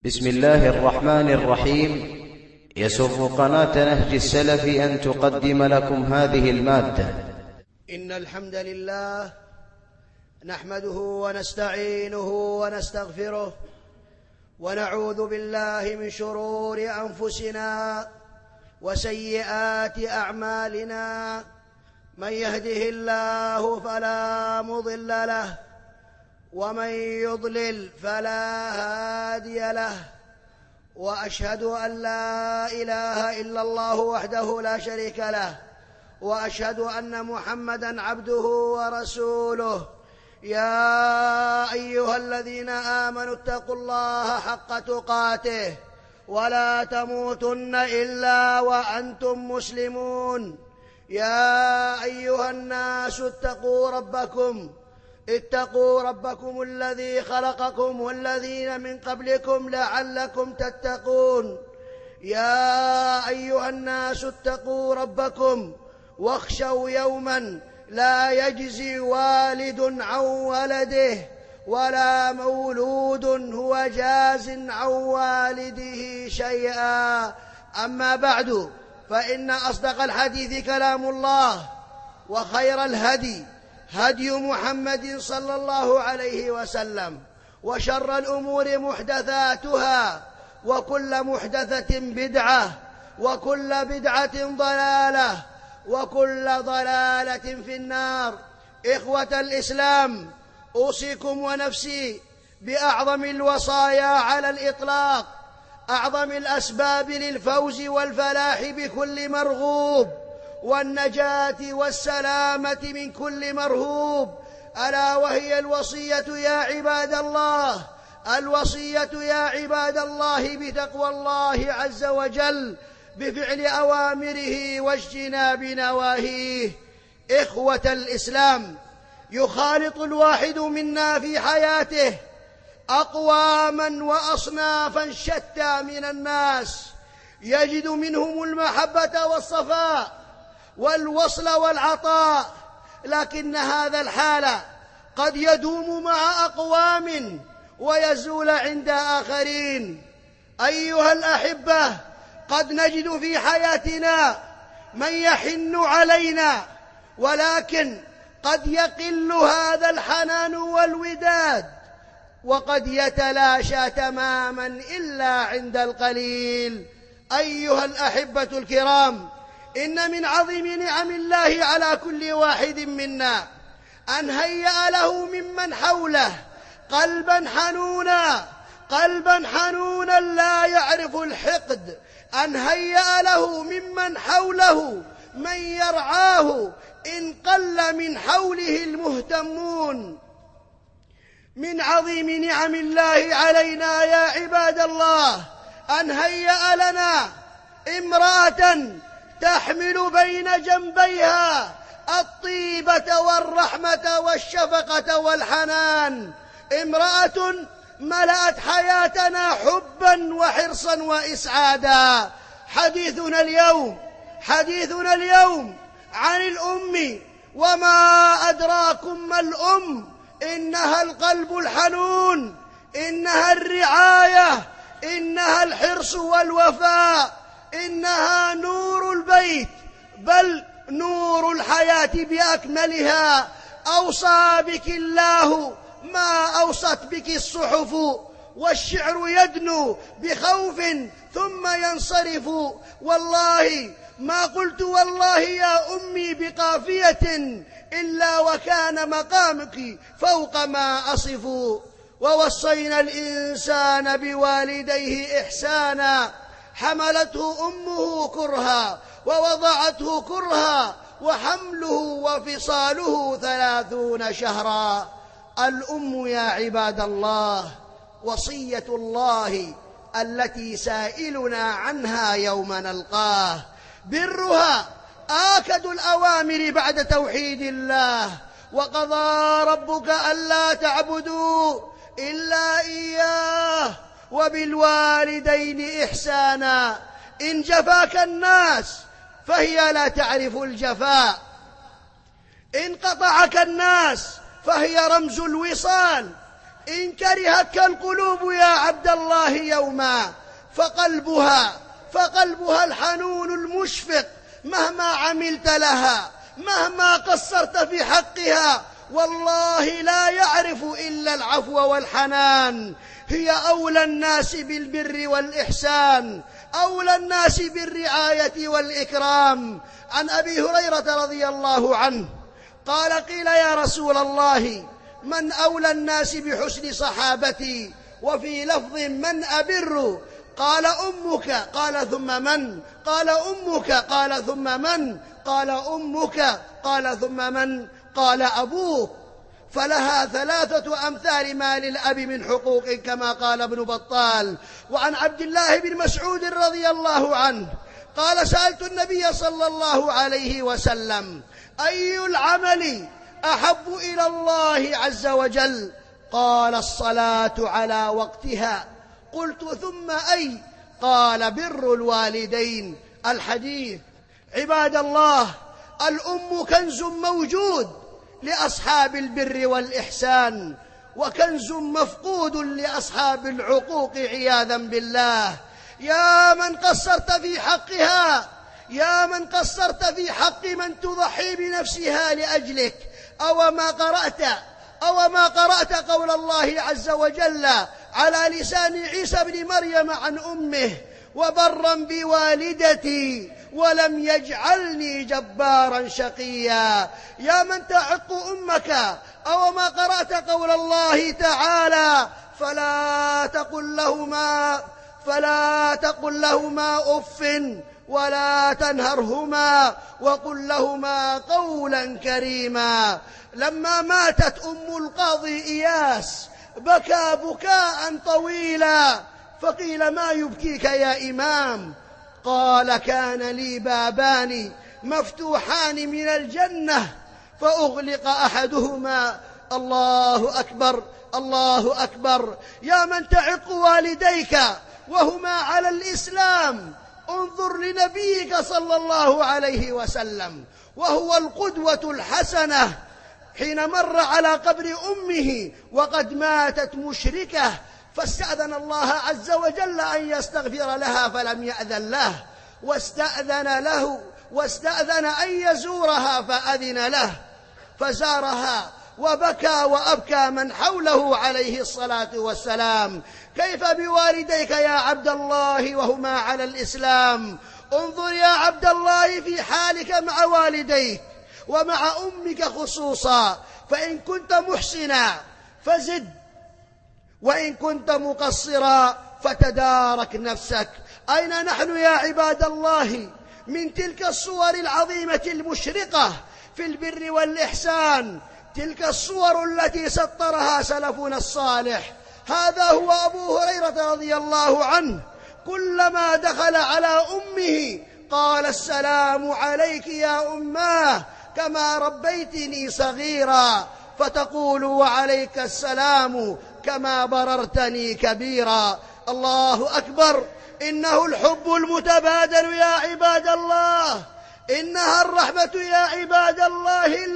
بسم الله الرحمن الرحيم. يسر قناة نهج السلف أن تقدم لكم هذه المادة. إن الحمد لله نحمده ونستعينه ونستغفره ونعوذ بالله من شرور أنفسنا وسيئات أعمالنا. من يهده الله فلا مضل له ومن يضلل فلا هادي له، وأشهد أن لا إله إلا الله وحده لا شريك له، وأشهد أن محمدًا عبده ورسوله. يا أيها الذين آمنوا اتقوا الله حق تقاته ولا تموتن إلا وأنتم مسلمون. يا أيها الناس اتقوا ربكم الذي خلقكم والذين من قبلكم لعلكم تتقون. يا أيها الناس اتقوا ربكم واخشوا يوما لا يجزي والد عن ولده ولا مولود هو جاز عن والده شيئا. أما بعد، فإن أصدق الحديث كلام الله، وخير الهدي هدي محمد صلى الله عليه وسلم، وشر الأمور محدثاتها، وكل محدثة بدعة، وكل بدعة ضلالة، وكل ضلالة في النار. إخوة الإسلام، أوصيكم ونفسي بأعظم الوصايا على الإطلاق، أعظم الأسباب للفوز والفلاح بكل مرغوب والنجاة والسلامة من كل مرهوب، ألا وهي الوصية يا عباد الله بتقوى الله عز وجل، بفعل أوامره واجتناب نواهيه. إخوة الإسلام، يخالط الواحد منا في حياته أقواما وأصنافا شتى من الناس، يجد منهم المحبة والصفاء والوصل والعطاء، لكن هذا الحال قد يدوم مع أقوام ويزول عند آخرين. أيها الأحبة، قد نجد في حياتنا من يحن علينا، ولكن قد يقل هذا الحنان والوداد، وقد يتلاشى تماما إلا عند القليل. أيها الأحبة الكرام، إن من عظيم نعم الله على كل واحد منا أن هيأ له ممن حوله قلبا حنونا لا يعرف الحقد، أن هيأ له ممن حوله من يرعاه إن قل من حوله المهتمون. من عظيم نعم الله علينا يا عباد الله أن هيأ لنا امرأة تحمل بين جنبيها الطيبة والرحمة والشفقة والحنان، امرأة ملأت حياتنا حبا وحرصا وإسعادا. حديثنا اليوم عن الأم، وما أدراكم ما الأم؟ إنها القلب الحنون، إنها الرعاية، إنها الحرص والوفاء، إنها نور البيت، بل نور الحياة بأكملها. أوصى بك الله ما أوصت بك الصحف، والشعر يدنو بخوف ثم ينصرف. والله ما قلت والله يا أمي بقافية إلا وكان مقامك فوق ما أصف. ووصينا الإنسان بوالديه إحسانا، حملته أمه كرها ووضعته كرها، وحمله وفصاله 30 شهرا. الأم يا عباد الله وصية الله التي سائلنا عنها يوم نلقاه، برها آكد الأوامر بعد توحيد الله. وقضى ربك ألا تعبدوا إلا إياه وبالوالدين إحسانا. إن جفاك الناس فهي لا تعرف الجفاء، إن قطعك الناس فهي رمز الوصال، إن كرهتك القلوب يا عبد الله يوما فقلبها الحنون المشفق مهما عملت لها، مهما قصرت في حقها، والله لا يعرف إلا العفو والحنان. هي أولى الناس بالبر والإحسان، أولى الناس بالرعاية والإكرام. عن أبي هريرة رضي الله عنه قال: قيل يا رسول الله من أولى الناس بحسن صحابتي؟ وفي لفظ من أبر؟ قال: أمك. قال: ثم من؟ قال: أمك. قال: ثم من؟ قال: أمك. قال: ثم من؟ قال: أبوك. فلها 3 أمثال ما للأب من حقوق كما قال ابن بطال. وعن عبد الله بن مسعود رضي الله عنه قال: سألت النبي صلى الله عليه وسلم: أي العمل أحب إلى الله عز وجل؟ قال: الصلاة على وقتها. قلت: ثم أي؟ قال: بر الوالدين. الحديث. عباد الله، الأم كنز موجود لأصحاب البر والإحسان، وكنز مفقود لأصحاب العقوق عياذا بالله. يا من قصرت في حقها، يا من قصرت في حق من تضحي بنفسها لأجلك، أو ما قرأت قول الله عز وجل على لسان عيسى بن مريم عن أمه: وبرا بوالدتي ولم يجعلني جبارا شقيا. يا من تعق أمك، أو ما قرأت قول الله تعالى: فلا تقل لهما أف ولا تنهرهما وقل لهما قولا كريما. لما ماتت أم القاضي إياس بكى بكاء طويلا، فقيل: ما يبكيك يا إمام؟ قال: كان لي بابان مفتوحان من الجنة فأغلق أحدهما. الله أكبر، الله أكبر. يا من تعق والديك وهما على الإسلام، انظر لنبيك صلى الله عليه وسلم وهو القدوة الحسنة، حين مر على قبر أمه وقد ماتت مشركة، فاستأذن الله عز وجل أن يستغفر لها فلم يأذن له، واستأذن أن يزورها فأذن له، فزارها وبكى وأبكى من حوله عليه الصلاة والسلام. كيف بوالديك يا عبد الله وهما على الإسلام؟ انظر يا عبد الله في حالك مع والديك ومع أمك خصوصا، فإن كنت محسنا فزد، وإن كنت مقصرا فتدارك نفسك. أين نحن يا عباد الله من تلك الصور العظيمة المشرقة في البر والإحسان، تلك الصور التي سطرها سلفنا الصالح؟ هذا هو أبو هريرة رضي الله عنه، كلما دخل على أمه قال: السلام عليك يا أماه، كما ربيتني صغيرا، فتقول: وعليك السلام كما بررتني كبيرا. الله أكبر. إنه الحب المتبادل يا عباد الله، إنها الرحمة يا عباد الله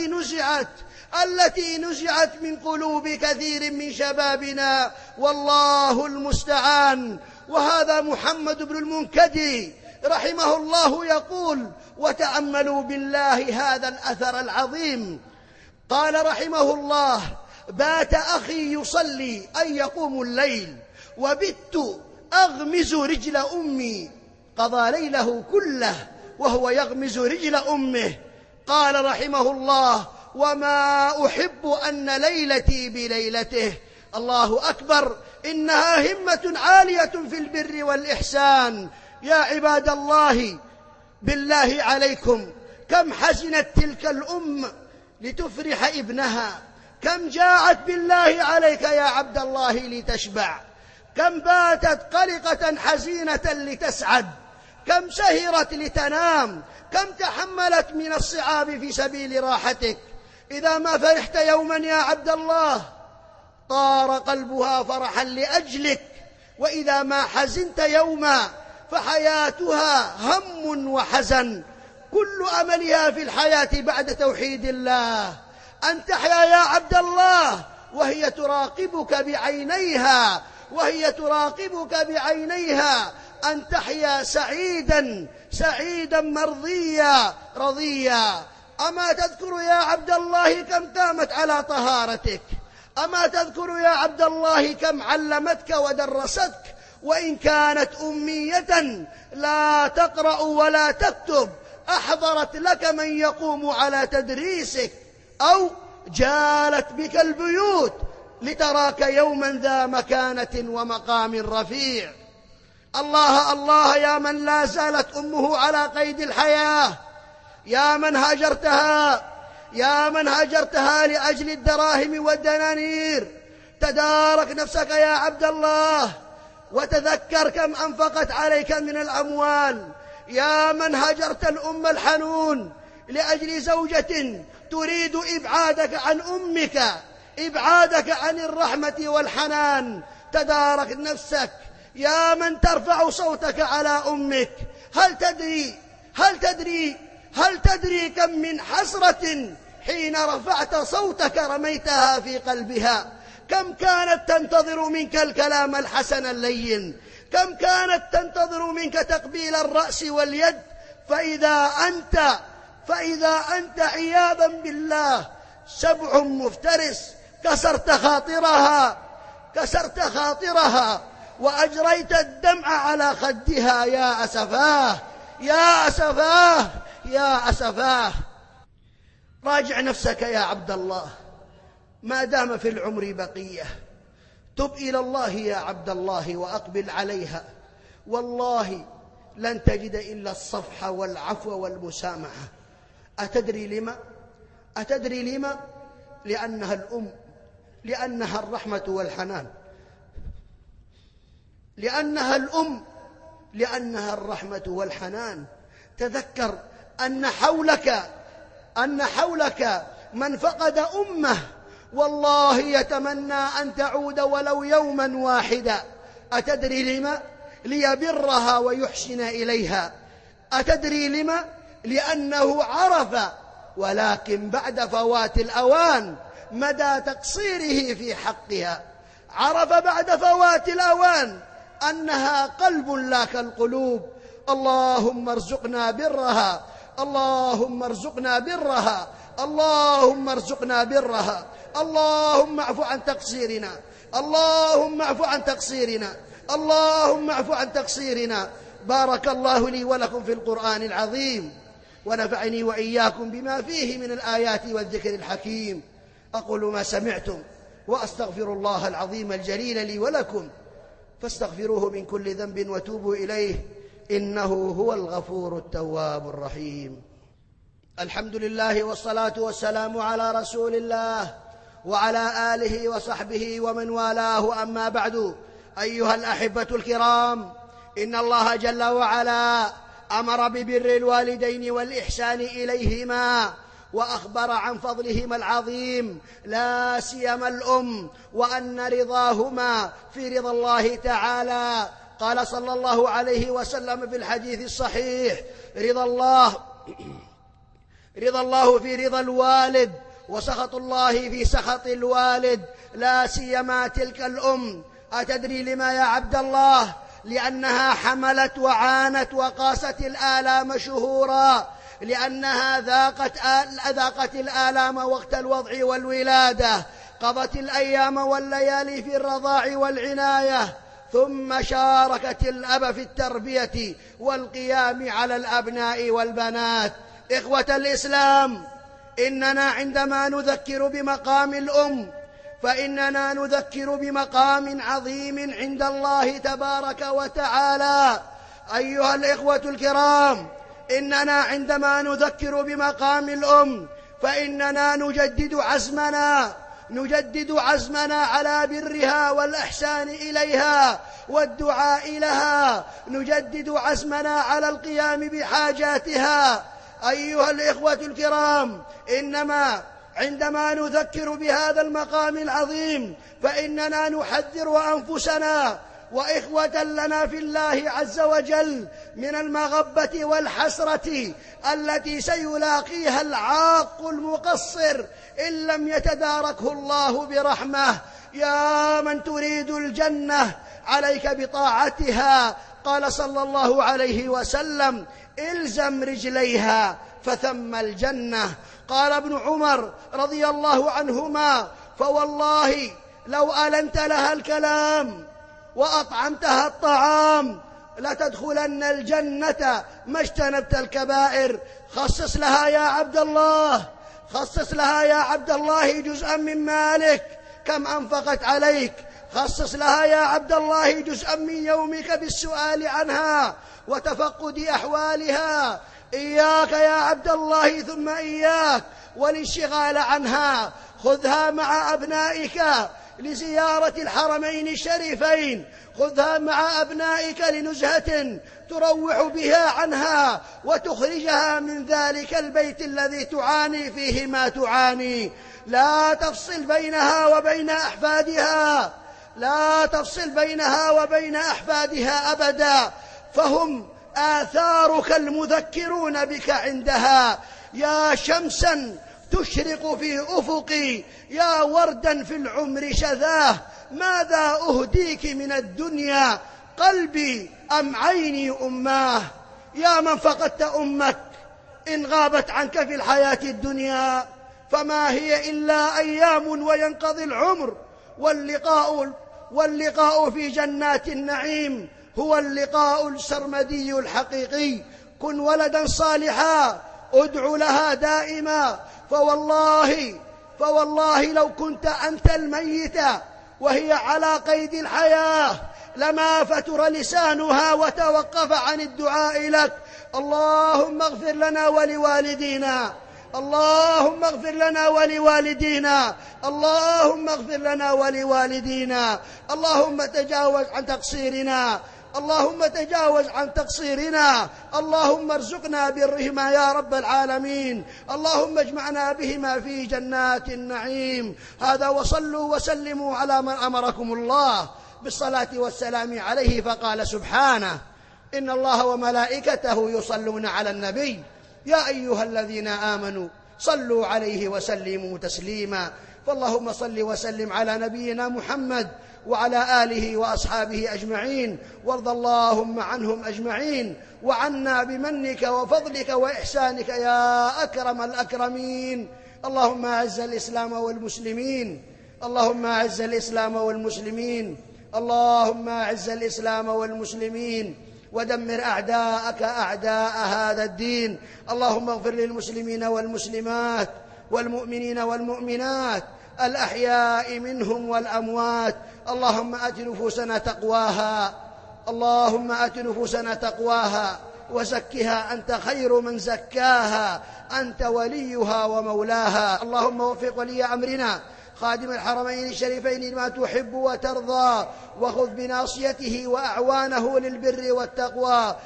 التي نزعت من قلوب كثير من شبابنا، والله المستعان. وهذا محمد بن المنكدر رحمه الله يقول: وتأملوا بالله هذا الأثر العظيم. قال رحمه الله: بات أخي يصلي أي يقوم الليل، وبت أغمز رجل أمي. قضى ليله كله وهو يغمز رجل أمه. قال رحمه الله: وما أحب أن ليلتي بليلته. الله أكبر. إنها همة عالية في البر والإحسان. يا عباد الله، بالله عليكم، كم حزنت تلك الأم لتفرح ابنها، كم جاءت بالله عليك يا عبد الله لتشبع، كم باتت قلقة حزينة لتسعد، كم سهرت لتنام، كم تحملت من الصعاب في سبيل راحتك. إذا ما فرحت يوما يا عبد الله طار قلبها فرحا لأجلك، وإذا ما حزنت يوما فحياتها هم وحزن. كل أملها في الحياة بعد توحيد الله أن تحيا يا عبد الله وهي تراقبك بعينيها أن تحيا سعيدا مرضيا رضيا. أما تذكر يا عبد الله كم قامت على طهارتك؟ أما تذكر يا عبد الله كم علمتك ودرستك وإن كانت أمية لا تقرأ ولا تكتب، أحضرت لك من يقوم على تدريسك، أو جالت بك البيوت لتراك يوما ذا مكانة ومقام رفيع. الله الله يا من لا زالت أمه على قيد الحياة، يا من هاجرتها لأجل الدراهم والدنانير، تدارك نفسك يا عبد الله وتذكر كم أنفقت عليك من الأموال. يا من هجرت الأم الحنون لأجل زوجة تريد إبعادك عن أمك، إبعادك عن الرحمة والحنان، تدارك نفسك. يا من ترفع صوتك على أمك، هل تدري كم من حسرة حين رفعت صوتك رميتها في قلبها؟ كم كانت تنتظر منك الكلام الحسن اللين، كم كانت تنتظر منك تقبيل الرأس واليد، فإذا أنت عياذا بالله سبع مفترس كسرت خاطرها وأجريت الدمع على خدها. يا أسفاه يا أسفاه يا أسفاه. راجع نفسك يا عبد الله ما دام في العمر بقية، تب إلى الله يا عبد الله وأقبل عليها، والله لن تجد إلا الصفح والعفو والمسامحة. أتدري لما؟ لأنها الأم، لأنها الرحمة والحنان، لأنها الأم، لأنها الرحمة والحنان. تذكر أن حولك من فقد أمه والله يتمنى أن تعود ولو يوما واحدا. أتدري لما؟ ليبرها ويحسن إليها. أتدري لما؟ لأنه عرف ولكن بعد فوات الأوان مدى تقصيره في حقها، عرف بعد فوات الأوان أنها قلب لا كالقلوب. اللهم ارزقنا برها، اللهم ارزقنا برها، اللهم ارزقنا برها. اللهم اعف عن تقصيرنا، اللهم اعف عن تقصيرنا، اللهم اعف عن تقصيرنا. بارك الله لي ولكم في القرآن العظيم، ونفعني وإياكم بما فيه من الآيات والذكر الحكيم. أقول ما سمعتم وأستغفر الله العظيم الجليل لي ولكم، فاستغفروه من كل ذنب وتوبوا إليه، إنه هو الغفور التواب الرحيم. الحمد لله والصلاة والسلام على رسول الله وعلى آله وصحبه ومن والاه، أما بعد. أيها الأحبة الكرام، إن الله جل وعلا أمر ببر الوالدين والإحسان إليهما، وأخبر عن فضلهما العظيم، لا سيما الأم، وأن رضاهما في رضا الله تعالى. قال صلى الله عليه وسلم في الحديث الصحيح: رضا الله في رضا الوالد، وسخط الله في سخط الوالد، لا سيما تلك الأم. أتدري لما يا عبد الله؟ لأنها حملت وعانت وقاست الآلام شهورا، لأنها ذاقت الآلام وقت الوضع والولادة، قضت الأيام والليالي في الرضاع والعناية، ثم شاركت الأب في التربية والقيام على الأبناء والبنات. إخوة الإسلام، إننا عندما نذكر بمقام الأم فإننا نذكر بمقام عظيم عند الله تبارك وتعالى. أيها الإخوة الكرام، إننا عندما نذكر بمقام الأم فإننا نجدد عزمنا على برها والإحسان إليها والدعاء لها، نجدد عزمنا على القيام بحاجاتها. أيها الإخوة الكرام، إنما عندما نذكر بهذا المقام العظيم فإننا نحذر أنفسنا وإخوة لنا في الله عز وجل من المغبة والحسرة التي سيلاقيها العاق المقصر إن لم يتداركه الله برحمة. يا من تريد الجنة عليك بطاعتها. قال صلى الله عليه وسلم: إلزم رجليها فثم الجنة. قال ابن عمر رضي الله عنهما: فوالله لو ألنت لها الكلام وأطعمتها الطعام لتدخلن الجنة ما اجتنبت الكبائر. خصص لها يا عبد الله، خصص لها يا عبد الله جزءا من مالك كم أنفقت عليك. خصص لها يا عبد الله جزءا من يومك بالسؤال عنها وتفقد أحوالها. إياك يا عبد الله ثم إياك والانشغال عنها. خذها مع أبنائك لزيارة الحرمين الشريفين، خذها مع أبنائك لنزهة تروح بها عنها وتخرجها من ذلك البيت الذي تعاني فيه ما تعاني. لا تفصل بينها وبين أحفادها، لا تفصل بينها وبين أحفادها أبدا، فهم آثارك المذكرون بك عندها. يا شمسا تشرق في أفقي، يا وردا في العمر شذاه، ماذا أهديك من الدنيا قلبي أم عيني أماه. يا من فقدت أمك إن غابت عنك في الحياة الدنيا فما هي إلا أيام وينقضي العمر، واللقاء في جنات النعيم هو اللقاء السرمدي الحقيقي. كن ولدا صالحا، ادع لها دائما، فوالله لو كنت أنت الميت وهي على قيد الحياة لما فتر لسانها وتوقف عن الدعاء لك. اللهم اغفر لنا ولوالدينا، اللهم اغفر لنا ولوالدينا، اللهم اغفر لنا ولوالدينا. اللهم تجاوز عن تقصيرنا، اللهم تجاوز عن تقصيرنا. اللهم ارزقنا برهما يا رب العالمين. اللهم اجمعنا بهما في جنات النعيم. هذا وصلوا وسلموا على من أمركم الله بالصلاة والسلام عليه فقال سبحانه: إن الله وملائكته يصلون على النبي يا أيها الذين آمنوا صلوا عليه وسلموا تسليما. فاللهم صل وسلم على نبينا محمد وعلى آله وأصحابه أجمعين، وارض اللهم عنهم أجمعين، وعنا بمنك وفضلك وإحسانك يا أكرم الأكرمين. اللهم أعز الإسلام والمسلمين، اللهم أعز الإسلام والمسلمين، اللهم أعز الإسلام والمسلمين، ودمر أعداءك أعداء هذا الدين. اللهم اغفر للمسلمين والمسلمات والمؤمنين والمؤمنات الأحياء منهم والأموات. اللهم آت نفوسنا تقواها، اللهم آت نفوسنا تقواها وزكها أنت خير من زكاها، أنت وليها ومولاها. اللهم وفق ولي أمرنا خادم الحرمين الشريفين لما تحب وترضى، وخذ بناصيته وأعوانه للبر والتقوى.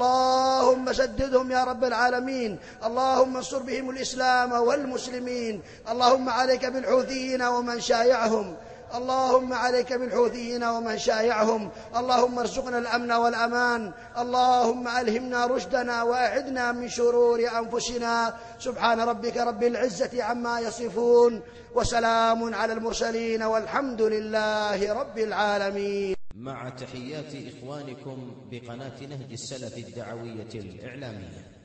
اللهم سددهم يا رب العالمين. اللهم انصر بهم الإسلام والمسلمين. اللهم عليك بالحوثيين ومن شايعهم، اللهم عليك بالحوثيين ومن شايعهم. اللهم ارزقنا الأمن والأمان. اللهم ألهمنا رشدنا وأعذنا من شرور أنفسنا. سبحان ربك رب العزة عما يصفون، وسلام على المرسلين، والحمد لله رب العالمين. مع تحيات إخوانكم بقناة نهج السلف الدعوية الإعلامية.